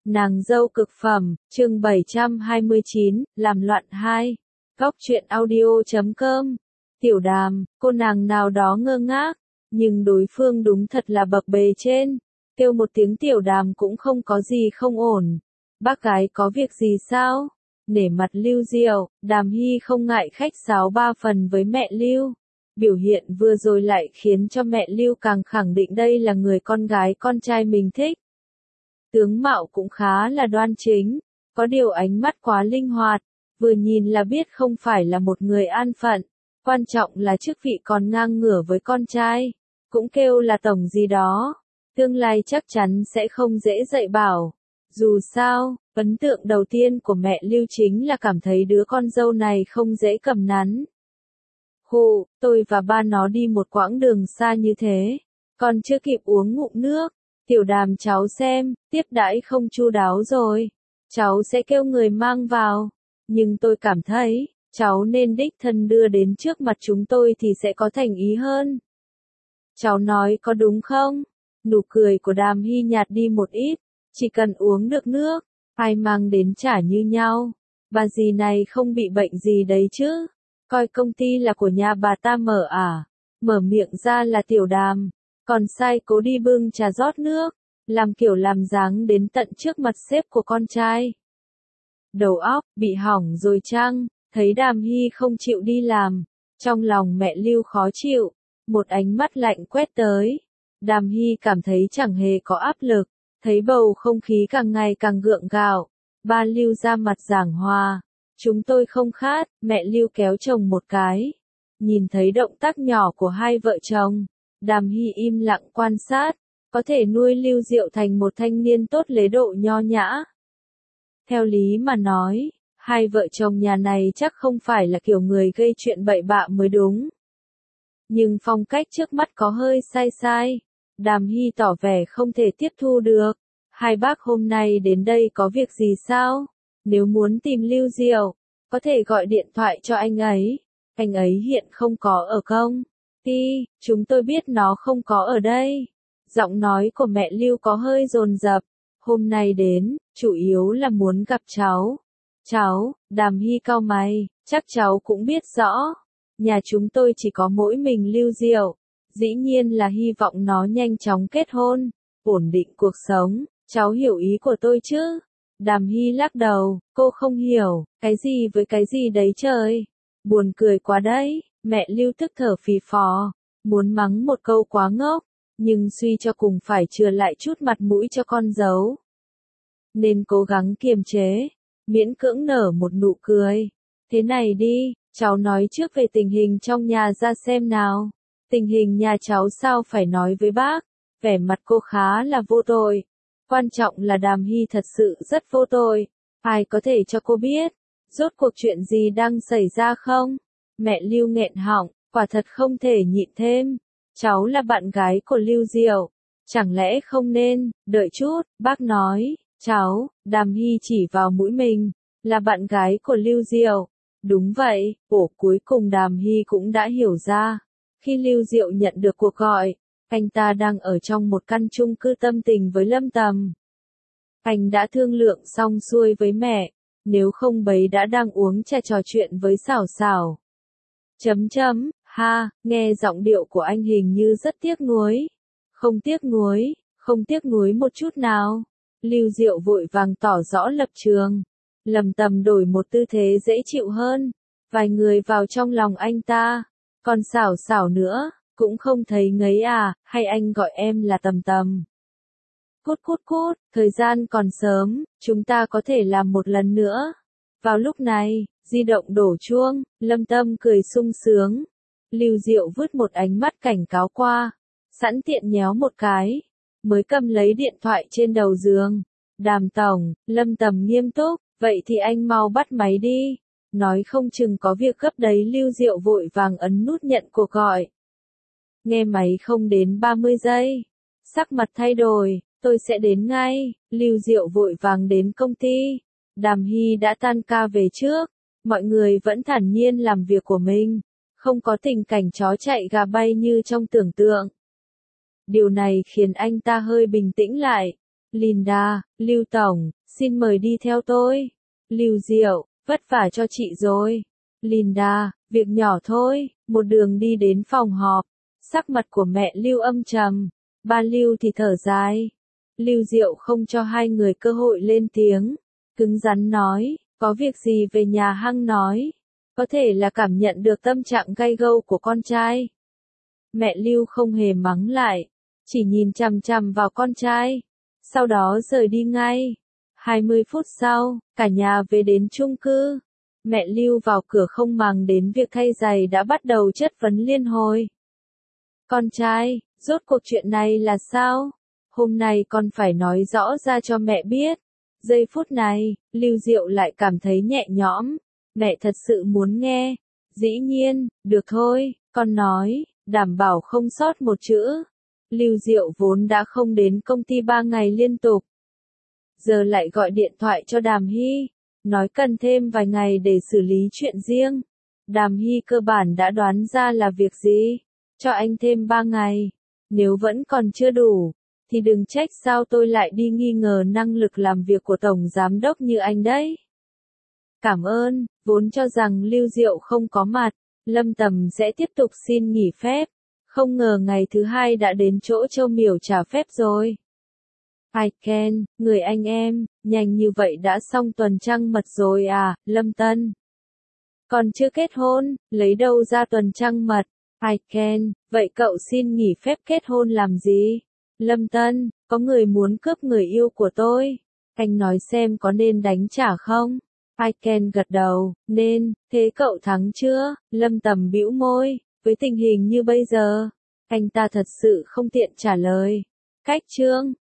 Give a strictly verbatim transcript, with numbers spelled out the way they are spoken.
Nàng dâu cực phẩm, chương bảy trăm hai mươi chín, làm loạn hai. Góc truyện audio chấm com. Tiểu Đàm, cô nàng nào đó ngơ ngác, nhưng đối phương đúng thật là bậc bề trên. Kêu một tiếng Tiểu Đàm cũng không có gì không ổn. Bác gái có việc gì sao? Nể mặt Lưu Diệu, Đàm Hy không ngại khách sáo ba phần với mẹ Lưu. Biểu hiện vừa rồi lại khiến cho mẹ Lưu càng khẳng định đây là người con gái con trai mình thích. Tướng mạo cũng khá là đoan chính, có điều ánh mắt quá linh hoạt, vừa nhìn là biết không phải là một người an phận, quan trọng là chức vị còn ngang ngửa với con trai, cũng kêu là tổng gì đó, tương lai chắc chắn sẽ không dễ dạy bảo. Dù sao, ấn tượng đầu tiên của mẹ Lưu chính là cảm thấy đứa con dâu này không dễ cầm nắn. Hù, tôi và ba nó đi một quãng đường xa như thế, còn chưa kịp uống ngụm nước. Tiểu Đàm cháu xem, tiếp đãi không chu đáo rồi. Cháu sẽ kêu người mang vào. Nhưng tôi cảm thấy, cháu nên đích thân đưa đến trước mặt chúng tôi thì sẽ có thành ý hơn. Cháu nói có đúng không? Nụ cười của Đàm Hy nhạt đi một ít. Chỉ cần uống được nước, ai mang đến trả như nhau. Bà dì này không bị bệnh gì đấy chứ? Coi công ty là của nhà bà ta mở à? Mở miệng ra là Tiểu Đàm. Còn sai cố đi bưng trà rót nước, làm kiểu làm dáng đến tận trước mặt sếp của con trai. Đầu óc, bị hỏng rồi chăng, thấy Đàm Hy không chịu đi làm, trong lòng mẹ Lưu khó chịu, một ánh mắt lạnh quét tới. Đàm Hy cảm thấy chẳng hề có áp lực, thấy bầu không khí càng ngày càng gượng gạo, ba Lưu ra mặt giảng hòa. Chúng tôi không khát, mẹ Lưu kéo chồng một cái. Nhìn thấy động tác nhỏ của hai vợ chồng. Đàm Hy im lặng quan sát, có thể nuôi Lưu Diệu thành một thanh niên tốt lễ độ nho nhã. Theo lý mà nói, hai vợ chồng nhà này chắc không phải là kiểu người gây chuyện bậy bạ mới đúng. Nhưng phong cách trước mắt có hơi sai sai, Đàm Hy tỏ vẻ không thể tiếp thu được. Hai bác hôm nay đến đây có việc gì sao? Nếu muốn tìm Lưu Diệu, có thể gọi điện thoại cho anh ấy. Anh ấy hiện không có ở công. Ti, chúng tôi biết nó không có ở đây. Giọng nói của mẹ Lưu có hơi dồn dập. Hôm nay đến, chủ yếu là muốn gặp cháu. Cháu, Đàm Hy cau mày, chắc cháu cũng biết rõ. Nhà chúng tôi chỉ có mỗi mình Lưu Diệu. Dĩ nhiên là hy vọng nó nhanh chóng kết hôn, ổn định cuộc sống. Cháu hiểu ý của tôi chứ? Đàm Hy lắc đầu, cô không hiểu, cái gì với cái gì đấy trời. Buồn cười quá đấy. Mẹ Lưu tức thở phì phò, muốn mắng một câu quá ngốc, nhưng suy cho cùng phải chừa lại chút mặt mũi cho con dâu. Nên cố gắng kiềm chế, miễn cưỡng nở một nụ cười. Thế này đi, cháu nói trước về tình hình trong nhà ra xem nào. Tình hình nhà cháu sao phải nói với bác, vẻ mặt cô khá là vô tội. Quan trọng là Đàm Hy thật sự rất vô tội, ai có thể cho cô biết, rốt cuộc chuyện gì đang xảy ra không? Mẹ Lưu nghẹn họng, quả thật không thể nhịn thêm. Cháu là bạn gái của Lưu Diệu. Chẳng lẽ không nên, đợi chút, bác nói, cháu, Đàm Hy chỉ vào mũi mình, là bạn gái của Lưu Diệu. Đúng vậy, ổ cuối cùng Đàm Hy cũng đã hiểu ra. Khi Lưu Diệu nhận được cuộc gọi, anh ta đang ở trong một căn chung cư tâm tình với Lâm Tầm. Anh đã thương lượng xong xuôi với mẹ, nếu không bấy đã đang uống trà trò chuyện với Xảo Xảo. Chấm chấm, ha, nghe giọng điệu của anh hình như rất tiếc nuối. Không tiếc nuối, không tiếc nuối một chút nào. Lưu Diệu vội vàng tỏ rõ lập trường. Lâm Tầm đổi một tư thế dễ chịu hơn. Vài người vào trong lòng anh ta. Còn Xảo Xảo nữa, cũng không thấy ngấy à, hay anh gọi em là Tầm Tầm. Cút cút cút, thời gian còn sớm, chúng ta có thể làm một lần nữa. Vào lúc này, di động đổ chuông, Lâm Tâm cười sung sướng. Lưu Diệu vứt một ánh mắt cảnh cáo qua, sẵn tiện nhéo một cái, mới cầm lấy điện thoại trên đầu giường. Đàm tổng, Lâm Tầm nghiêm túc, vậy thì anh mau bắt máy đi. Nói không chừng có việc gấp đấy. Lưu Diệu vội vàng ấn nút nhận cuộc gọi. Nghe máy không đến ba mươi giây. Sắc mặt thay đổi, tôi sẽ đến ngay. Lưu Diệu vội vàng đến công ty. Đàm Hy đã tan ca về trước, mọi người vẫn thản nhiên làm việc của mình, không có tình cảnh chó chạy gà bay như trong tưởng tượng. Điều này khiến anh ta hơi bình tĩnh lại. Linda, Lưu Tổng, xin mời đi theo tôi. Lưu Diệu, vất vả cho chị rồi. Linda, việc nhỏ thôi, một đường đi đến phòng họp. Sắc mặt của mẹ Lưu âm trầm, ba Lưu thì thở dài. Lưu Diệu không cho hai người cơ hội lên tiếng, cứng rắn nói, có việc gì về nhà hăng nói. Có thể là cảm nhận được tâm trạng gay gâu của con trai. Mẹ Lưu không hề mắng lại, chỉ nhìn chằm chằm vào con trai, sau đó rời đi ngay. hai mươi phút sau, cả nhà về đến chung cư. Mẹ Lưu vào cửa không màng đến việc thay giày đã bắt đầu chất vấn liên hồi. Con trai, rốt cuộc chuyện này là sao? Hôm nay con phải nói rõ ra cho mẹ biết. Giây phút này, Lưu Diệu lại cảm thấy nhẹ nhõm. Mẹ thật sự muốn nghe. Dĩ nhiên, được thôi, con nói, đảm bảo không sót một chữ. Lưu Diệu vốn đã không đến công ty ba ngày liên tục. Giờ lại gọi điện thoại cho Đàm Hy, nói cần thêm vài ngày để xử lý chuyện riêng. Đàm Hy cơ bản đã đoán ra là việc gì. Cho anh thêm ba ngày. Nếu vẫn còn chưa đủ, thì đừng trách sao tôi lại đi nghi ngờ năng lực làm việc của Tổng Giám Đốc như anh đấy. Cảm ơn, vốn cho rằng Lưu Diệu không có mặt, Lâm Tầm sẽ tiếp tục xin nghỉ phép. Không ngờ ngày thứ hai đã đến chỗ Châu Miểu trả phép rồi. I can, người anh em, nhanh như vậy đã xong tuần trăng mật rồi à, Lâm Tân. Còn chưa kết hôn, lấy đâu ra tuần trăng mật. I can, vậy cậu xin nghỉ phép kết hôn làm gì? Lâm Tân, có người muốn cướp người yêu của tôi. Anh nói xem có nên đánh trả không? I can gật đầu, nên, thế cậu thắng chưa? Lâm Tầm bĩu môi, với tình hình như bây giờ, anh ta thật sự không tiện trả lời. Cách chương